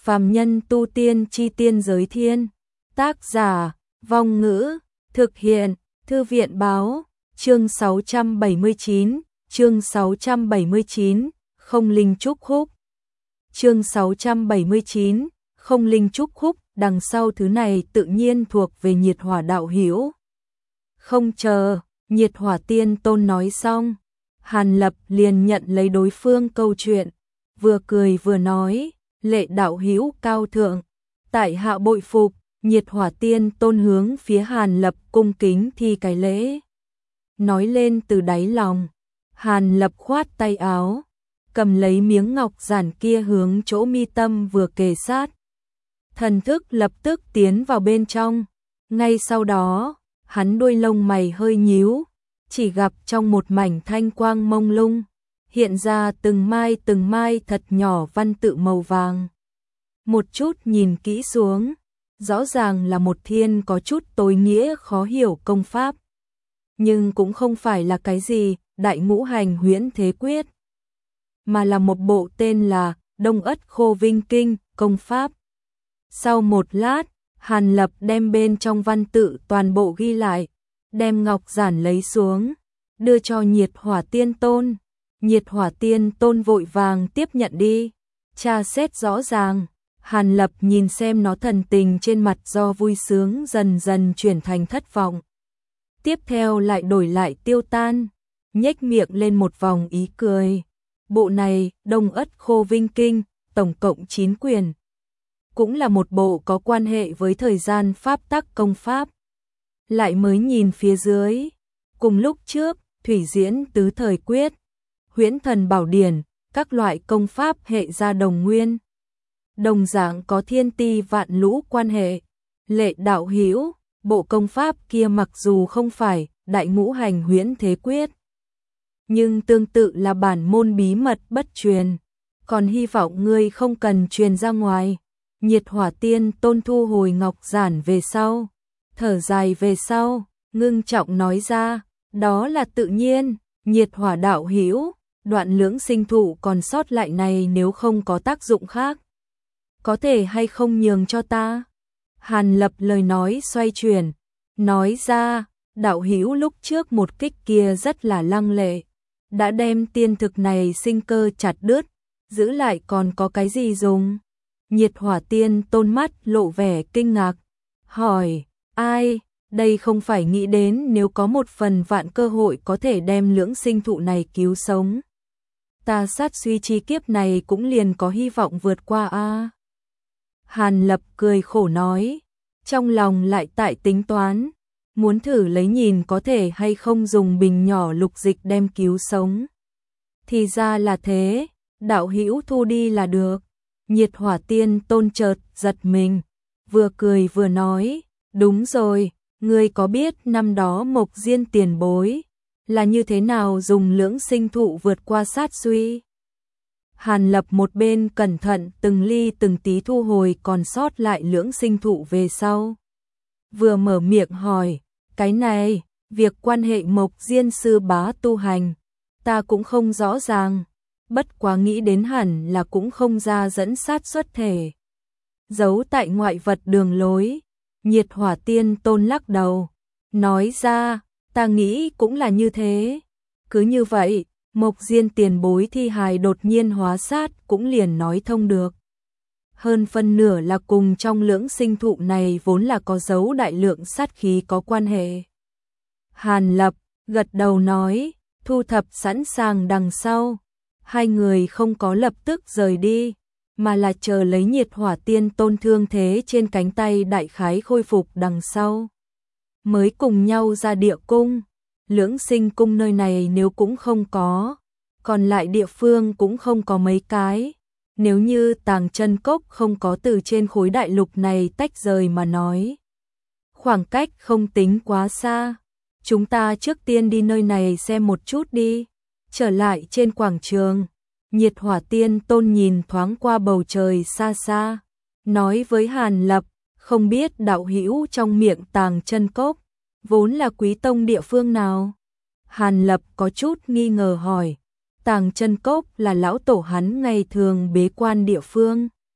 Phàm nhân tu tiên chi tiên giới thiên. Tác giả, Vong Ngữ, thực hiện, Thư viện báo, chương 679, chương 679, không linh trúc khúc. Chương 679, không linh trúc khúc, đằng sau thứ này tự nhiên thuộc về Nhiệt Hỏa đạo hữu. Không chờ, Nhiệt Hỏa Tiên Tôn nói xong, Hàn Lập liền nhận lấy đối phương câu chuyện, vừa cười vừa nói, Lệ đạo hữu cao thượng, tại hạ bội phục. Nhiệt Hỏa Tiên Tôn hướng phía Hàn Lập cung kính thi cái lễ. Nói lên từ đáy lòng, Hàn Lập khoát tay áo, cầm lấy miếng ngọc giản kia hướng chỗ mi tâm vừa kề sát. Thần thức lập tức tiến vào bên trong, ngay sau đó, hắn đuôi lông mày hơi nhíu, chỉ gặp trong một mảnh thanh quang mông lung, hiện ra từng mai thật nhỏ văn tự màu vàng. Một chút nhìn kỹ xuống, rõ ràng là một thiên có chút tối nghĩa khó hiểu công pháp. Nhưng cũng không phải là cái gì Đại Ngũ Hành Huyễn Thế Quyết, mà là một bộ tên là Đông Ất Khô Vinh Kinh công pháp. Sau một lát, Hàn Lập đem bên trong văn tự toàn bộ ghi lại, đem ngọc giản lấy xuống, đưa cho Nhiệt Hỏa Tiên Tôn. Nhiệt Hỏa Tiên Tôn vội vàng tiếp nhận đi, tra xét rõ ràng. Hàn Lập nhìn xem nó, thần tình trên mặt do vui sướng dần dần chuyển thành thất vọng. Tiếp theo lại đổi lại tiêu tan, nhếch miệng lên một vòng ý cười. Bộ này, Đông Ất Khô Vinh Kinh, tổng cộng 9 quyển. Cũng là một bộ có quan hệ với thời gian pháp tắc công pháp. Lại mới nhìn phía dưới, cùng lúc trước, Thủy Diễn Tứ Thời Quyết, Huyễn Thần Bảo Điển, các loại công pháp hệ gia đồng nguyên. Đồng dạng có thiên ti vạn lũ quan hệ. Lệ đạo hữu, bộ công pháp kia mặc dù không phải Đại Ngũ Hành Huyễn Thế Quyết, nhưng tương tự là bản môn bí mật bất truyền, còn hy vọng ngươi không cần truyền ra ngoài. Nhiệt Hỏa Tiên Tôn thu hồi ngọc giản về sau, thở dài về sau, ngưng trọng nói ra, đó là tự nhiên. Nhiệt Hỏa đạo hữu, đoạn lưỡng sinh thụ còn sót lại này nếu không có tác dụng khác, có thể hay không nhường cho ta? Hàn Lập lời nói xoay chuyển, nói ra, đạo hữu lúc trước một kích kia rất là lăng lệ, đã đem tiên thực này sinh cơ chặt đứt, giữ lại còn có cái gì dùng? Nhiệt Hỏa Tiên Tôn mắt lộ vẻ kinh ngạc, hỏi, ai, đây không phải nghĩ đến nếu có một phần vạn cơ hội có thể đem lưỡng sinh thụ này cứu sống, ta sát suy chi kiếp này cũng liền có hy vọng vượt qua a. Hàn Lập cười khổ nói, trong lòng lại tại tính toán, muốn thử lấy nhìn có thể hay không dùng bình nhỏ lục dịch đem cứu sống. Thì ra là thế, đạo hữu thu đi là được. Nhiệt Hỏa Tiên Tôn chợt giật mình, vừa cười vừa nói, đúng rồi, ngươi có biết năm đó Mộc Diên tiền bối là như thế nào dùng lưỡng sinh thụ vượt qua sát suy? Hàn Lập một bên cẩn thận từng ly từng tí thu hồi còn sót lại lưỡng sinh thụ về sau. Vừa mở miệng hỏi, cái này, việc quan hệ Mộc Diên sư bá tu hành, ta cũng không rõ ràng, bất quá nghĩ đến hẳn là cũng không ra dẫn sát xuất thể. Giấu tại ngoại vật đường lối. Nhiệt Hỏa Tiên Tôn lắc đầu, nói ra, ta nghĩ cũng là như thế. Cứ như vậy, Mộc Diên tiền bối thi hài đột nhiên hóa sát cũng liền nói thông được. Hơn phân nửa là cùng trong lưỡng sinh thụ này vốn là có dấu đại lượng sát khí có quan hệ. Hàn Lập gật đầu nói, thu thập sẵn sàng đằng sau. Hai người không có lập tức rời đi, mà là chờ lấy Nhiệt Hỏa Tiên Tôn thương thế trên cánh tay đại khái khôi phục đằng sau, mới cùng nhau ra địa cung. Lưỡng sinh cung nơi này nếu cũng không có, còn lại địa phương cũng không có mấy cái. Nếu như Tàng Chân Cốc không có từ trên khối đại lục này tách rời mà nói, khoảng cách không tính quá xa. Chúng ta trước tiên đi nơi này xem một chút đi. Trở lại trên quảng trường, Nhiệt Hỏa Tiên Tôn nhìn thoáng qua bầu trời xa xa, nói với Hàn Lập, không biết đạo hữu trong miệng Tàng Chân Cốc vốn là quý tông địa phương nào? Hàn Lập có chút nghi ngờ hỏi, Tàng Chân Cốc là lão tổ hắn ngày thường bế quan địa phương.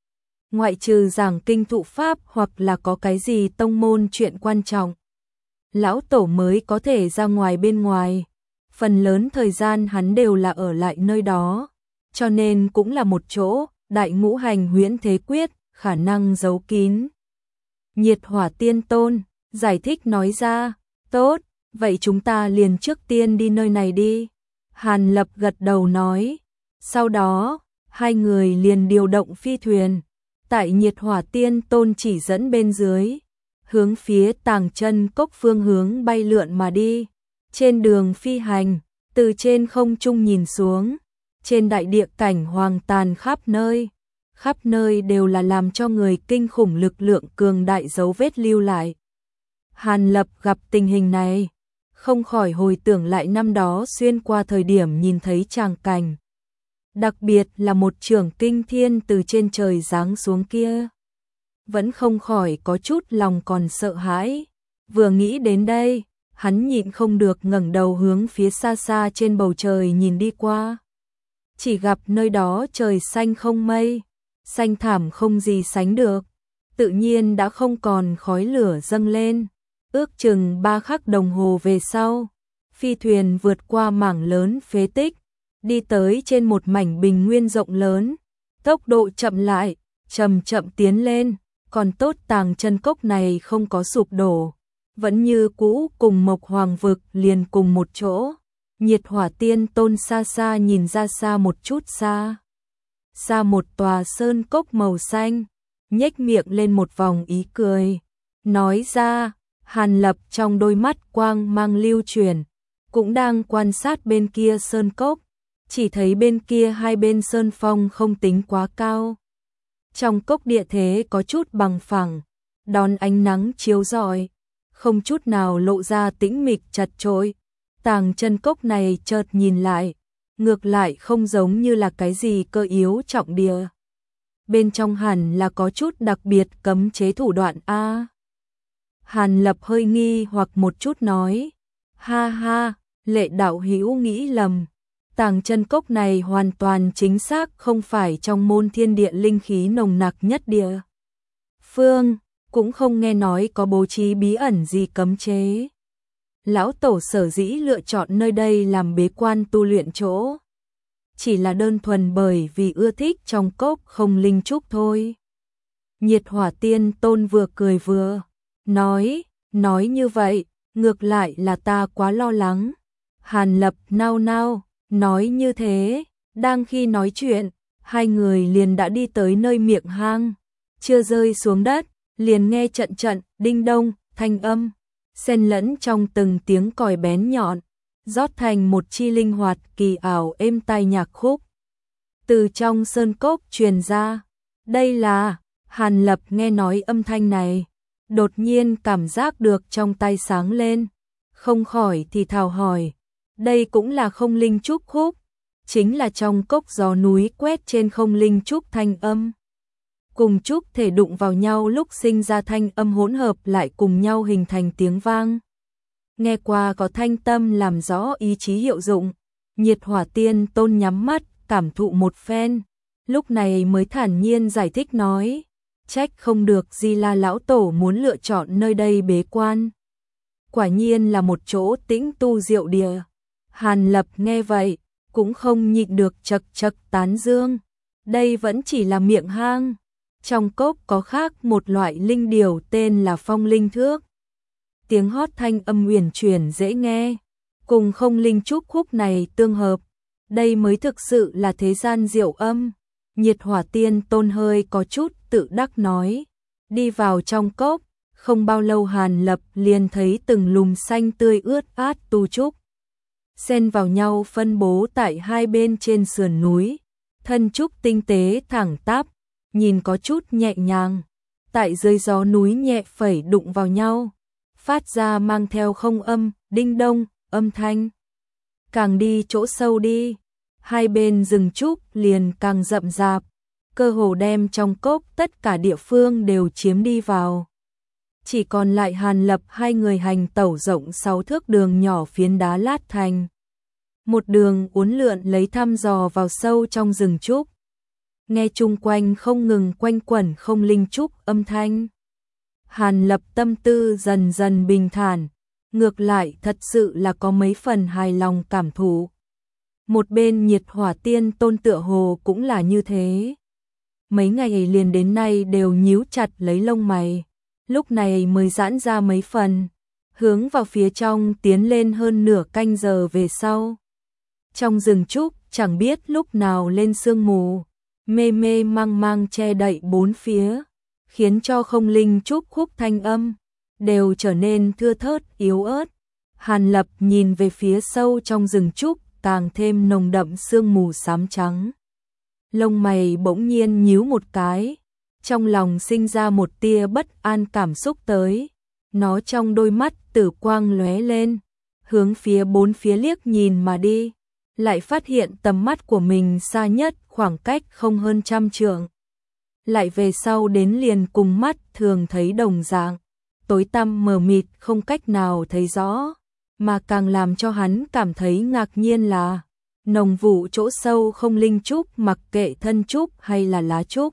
ngoại trừ giảng kinh thụ pháp hoặc là có cái gì tông môn chuyện quan trọng, lão tổ mới có thể ra ngoài bên ngoài. Phần lớn thời gian hắn đều là ở lại nơi đó, cho nên cũng là một chỗ, Đại Ngũ Hành Huyễn Thế Quyết, khả năng giấu kín. Nhiệt Hỏa Tiên Tôn giải thích nói ra, tốt, vậy chúng ta liền trước tiên đi nơi này đi. Hàn Lập gật đầu nói, sau đó, hai người liền điều động phi thuyền, tại Nhiệt Hỏa Tiên Tôn chỉ dẫn bên dưới, hướng phía Tàng Chân Cốc phương hướng bay lượn mà đi. Trên đường phi hành, từ trên không trung nhìn xuống, trên đại địa cảnh hoang tàn khắp nơi đều là làm cho người kinh khủng lực lượng cường đại dấu vết lưu lại. Hàn Lập gặp tình hình này, không khỏi hồi tưởng lại năm đó xuyên qua thời điểm nhìn thấy tràng cảnh. Đặc biệt là một trường kinh thiên từ trên trời giáng xuống kia. Vẫn không khỏi có chút lòng còn sợ hãi. Vừa nghĩ đến đây, hắn nhịn không được ngẩng đầu hướng phía xa xa trên bầu trời nhìn đi qua. Chỉ gặp nơi đó trời xanh không mây, xanh thảm không gì sánh được, tự nhiên đã không còn khói lửa dâng lên. Ước chừng 3 khắc đồng hồ về sau, phi thuyền vượt qua mảng lớn phế tích, đi tới trên một mảnh bình nguyên rộng lớn, tốc độ chậm lại, chậm chậm tiến lên, còn tốt Tàng Chân Cốc này không có sụp đổ, vẫn như cũ cùng Mộc Hoàng vực liền cùng một chỗ. Nhiệt Hỏa Tiên Tôn xa xa nhìn ra xa một chút xa một tòa sơn cốc màu xanh, nhếch miệng lên một vòng ý cười, nói ra. Hàn Lập trong đôi mắt quang mang lưu chuyển, cũng đang quan sát bên kia sơn cốc, chỉ thấy bên kia hai bên sơn phong không tính quá cao. Trong cốc địa thế có chút bằng phẳng, đón ánh nắng chiếu rọi, không chút nào lộ ra tĩnh mịch chật chội. Tàng Chân Cốc này chợt nhìn lại, ngược lại không giống như là cái gì cơ yếu trọng địa. Bên trong hẳn là có chút đặc biệt cấm chế thủ đoạn a. Hàn Lập hơi nghi hoặc một chút nói, ha ha, Lệ đạo hữu nghĩ lầm, Tàng Chân Cốc này hoàn toàn chính xác không phải trong môn thiên địa linh khí nồng nặc nhất địa phương, cũng không nghe nói có bố trí bí ẩn gì cấm chế. Lão tổ sở dĩ lựa chọn nơi đây làm bế quan tu luyện chỗ, chỉ là đơn thuần bởi vì ưa thích trong cốc không linh trúc thôi. Nhiệt Hỏa Tiên Tôn vừa cười vừa nói như vậy, ngược lại là ta quá lo lắng. Hàn Lập nao nao, nói như thế, đang khi nói chuyện, hai người liền đã đi tới nơi miệng hang, chưa rơi xuống đất, liền nghe trận trận đinh đông thanh âm, xen lẫn trong từng tiếng còi bén nhọn, rót thành một chi linh hoạt kỳ ảo êm tai nhạc khúc. Từ trong sơn cốc truyền ra, đây là. Hàn Lập nghe nói âm thanh này, đột nhiên cảm giác được trong tay sáng lên, không khỏi thì thào hỏi, đây cũng là không linh trúc khúc, chính là trong cốc gió núi quét trên không linh trúc thanh âm. Cùng trúc thể đụng vào nhau lúc sinh ra thanh âm hỗn hợp lại cùng nhau hình thành tiếng vang. Nghe qua có thanh tâm làm rõ ý chí hiệu dụng, Nhiệt Hỏa Tiên Tôn nhắm mắt, cảm thụ một phen, lúc này mới thản nhiên giải thích nói, trách không được Di La lão tổ muốn lựa chọn nơi đây bế quan. Quả nhiên là một chỗ tĩnh tu diệu địa. Hàn Lập nghe vậy, cũng không nhịn được chật chật tán dương. Đây vẫn chỉ là miệng hang. Trong cốc có khác một loại linh điểu tên là phong linh thước. Tiếng hót thanh âm uyển chuyển dễ nghe, cùng không linh trúc khúc này tương hợp. Đây mới thực sự là thế gian diệu âm. Nhiệt Hỏa Tiên Tôn hơi có chút tự đắc nói. Đi vào trong cốc, không bao lâu Hàn Lập liền thấy từng lùm xanh tươi ướt át tu trúc, xen vào nhau phân bố tại hai bên trên sườn núi, thân trúc tinh tế thẳng tắp, nhìn có chút nhẹ nhàng, tại dưới gió núi nhẹ phẩy đụng vào nhau, phát ra mang theo không âm, đinh đông, âm thanh. Càng đi chỗ sâu đi, hai bên rừng trúc liền càng rậm rạp, cơ hồ đem trong cốc tất cả địa phương đều chiếm đi vào. Chỉ còn lại Hàn Lập hai người hành tẩu rộng 6 thước đường nhỏ phiến đá lát thành. Một đường uốn lượn lấy thăm dò vào sâu trong rừng trúc. nghe chung quanh không ngừng quanh quẩn không linh trúc âm thanh. Hàn Lập tâm tư dần dần bình thản, ngược lại thật sự là có mấy phần hài lòng cảm thụ. Một bên Nhiệt Hỏa Tiên Tôn tựa hồ cũng là như thế. Mấy ngày liền đến nay đều nhíu chặt lấy lông mày, lúc này mới giãn ra mấy phần, hướng vào phía trong tiến lên hơn nửa canh giờ về sau. Trong rừng trúc chẳng biết lúc nào lên sương mù, mê mê mang mang che đậy bốn phía, khiến cho không linh trúc khúc thanh âm đều trở nên thưa thớt yếu ớt. Hàn Lập nhìn về phía sâu trong rừng trúc càng thêm nồng đậm sương mù xám trắng. Lông mày bỗng nhiên nhíu một cái, trong lòng sinh ra một tia bất an cảm xúc tới. Nó trong đôi mắt tử quang lóe lên, hướng phía bốn phía liếc nhìn mà đi, lại phát hiện tầm mắt của mình xa nhất khoảng cách không hơn 100 trượng. Lại về sau đến liền cùng mắt thường thấy đồng dạng, tối tăm mờ mịt không cách nào thấy rõ, mà càng làm cho hắn cảm thấy ngạc nhiên là nồng vụ chỗ sâu không linh trúc mặc kệ thân trúc hay là lá trúc,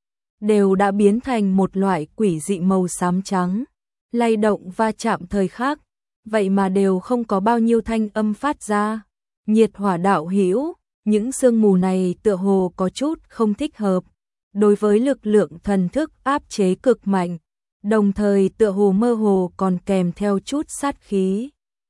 đều đã biến thành một loại quỷ dị màu xám trắng, lay động va chạm thời khắc, vậy mà đều không có bao nhiêu thanh âm phát ra. Nhiệt Hỏa đạo hữu, những sương mù này tựa hồ có chút không thích hợp, đối với lực lượng thần thức áp chế cực mạnh, đồng thời tựa hồ mơ hồ còn kèm theo chút sát khí.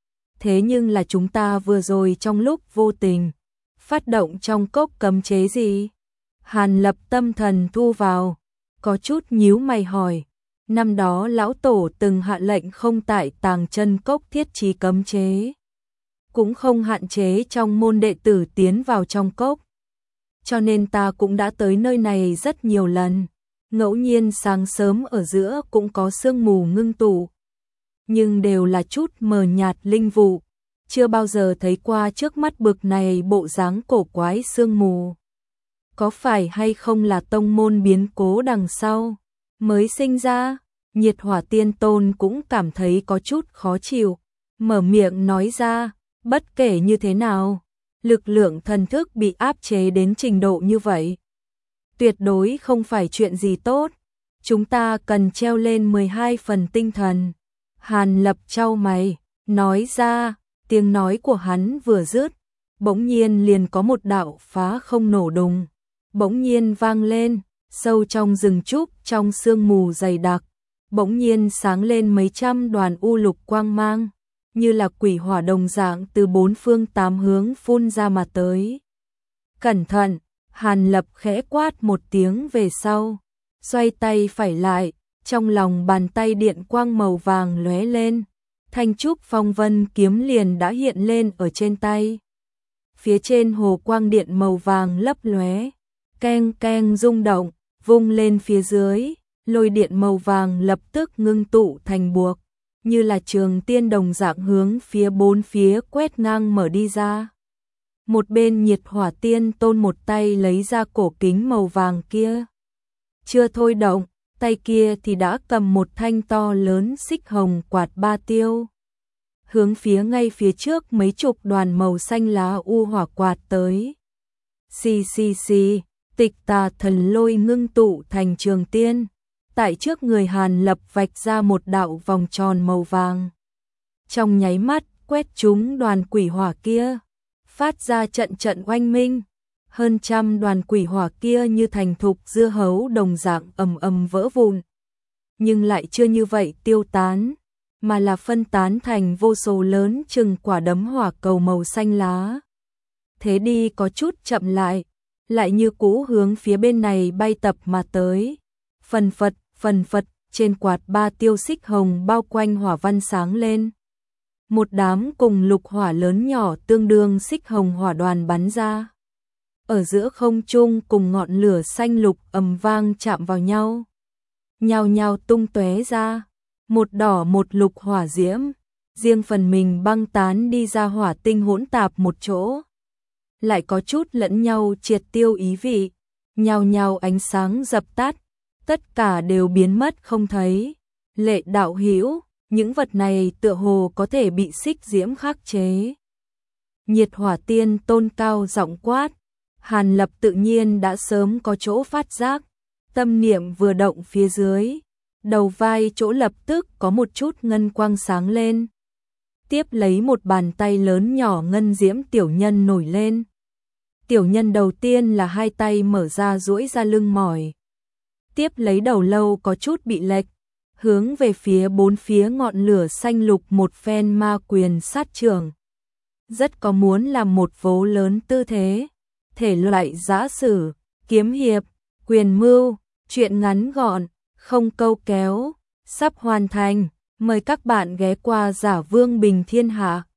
Thế nhưng là chúng ta vừa rồi trong lúc vô tình phát động trong cốc cấm chế gì? Hàn Lập tâm thần thu vào, có chút nhíu mày hỏi. Năm đó lão tổ từng hạ lệnh không tại Tàng Chân Cốc thiết trí cấm chế, cũng không hạn chế trong môn đệ tử tiến vào trong cốc. Cho nên ta cũng đã tới nơi này rất nhiều lần, ngẫu nhiên sáng sớm ở giữa cũng có sương mù ngưng tụ, nhưng đều là chút mờ nhạt linh vụ, chưa bao giờ thấy qua trước mắt bực này bộ dáng cổ quái sương mù. Có phải hay không là tông môn biến cố đằng sau mới sinh ra? Nhiệt Hỏa Tiên Tôn cũng cảm thấy có chút khó chịu, mở miệng nói ra, bất kể như thế nào, lực lượng thần thức bị áp chế đến trình độ như vậy, tuyệt đối không phải chuyện gì tốt, chúng ta cần treo lên 12 phần tinh thần. Hàn Lập chau mày, nói ra, tiếng nói của hắn vừa dứt, bỗng nhiên liền có một đạo phá không nổ đùng, bỗng nhiên vang lên, sâu trong rừng trúc trong sương mù dày đặc, bỗng nhiên sáng lên mấy trăm đoàn u lục quang mang, như là quỷ hỏa đồng dạng từ bốn phương tám hướng phun ra mà tới. Cẩn thận, Hàn Lập khẽ quát một tiếng về sau, xoay tay phải lại, trong lòng bàn tay điện quang màu vàng lóe lên, thanh trúc phong vân kiếm liền đã hiện lên ở trên tay. Phía trên hồ quang điện màu vàng lấp lóe, keng keng rung động, vung lên phía dưới, lôi điện màu vàng lập tức ngưng tụ thành buộc, như là trường tiên đồng dạng hướng phía bốn phía quét ngang mở đi ra. Một bên Nhiệt Hỏa Tiên Tôn một tay lấy ra cổ kính màu vàng kia, chưa thôi động, tay kia thì đã cầm một thanh to lớn xích hồng quạt ba tiêu, hướng phía ngay phía trước mấy chục đoàn màu xanh lá u hỏa quạt tới. Xì xì xì, Tịch Tà Thần Lôi ngưng tụ thành trường tiên, tại trước người Hàn Lập vạch ra một đạo vòng tròn màu vàng. Trong nháy mắt, quét trúng đoàn quỷ hỏa kia, phát ra trận trận oanh minh, hơn trăm đoàn quỷ hỏa kia như thành thục dưa hấu đồng dạng ầm ầm vỡ vụn. Nhưng lại chưa như vậy tiêu tán, mà là phân tán thành vô số lớn chừng quả đấm hỏa cầu màu xanh lá. Thế đi có chút chậm lại như cũ hướng phía bên này bay tập mà tới. Phần phật, trên quạt ba tiêu xích hồng bao quanh hỏa văn sáng lên. Một đám cùng lục hỏa lớn nhỏ tương đương xích hồng hỏa đoàn bắn ra. Ở giữa không trung cùng ngọn lửa xanh lục ầm vang chạm vào nhau. Nhao nhao tung tóe ra, một đỏ một lục hỏa diễm, riêng phần mình băng tán đi ra hỏa tinh hỗn tạp một chỗ. Lại có chút lẫn nhau triệt tiêu ý vị, nhao nhao ánh sáng dập tắt, tất cả đều biến mất không thấy. Lệ đạo hữu, những vật này tựa hồ có thể bị xích diễm khắc chế. Nhiệt Hỏa Tiên Tôn cao giọng quát, Hàn Lập tự nhiên đã sớm có chỗ phát giác, tâm niệm vừa động phía dưới, đầu vai chỗ lập tức có một chút ngân quang sáng lên. Tiếp lấy một bàn tay lớn nhỏ ngân diễm tiểu nhân nổi lên. Tiểu nhân đầu tiên là hai tay mở ra duỗi ra lưng mỏi. Tiếp lấy đầu lâu có chút bị lệch, hướng về phía bốn phía ngọn lửa xanh lục một phen ma quyền sát trưởng. Rất có muốn làm một vố lớn tư thế. Thể loại giã sử, kiếm hiệp, quyền mưu, truyện ngắn gọn, không câu kéo, sắp hoàn thành. Mời các bạn ghé qua Giả Vương Bình Thiên Hạ.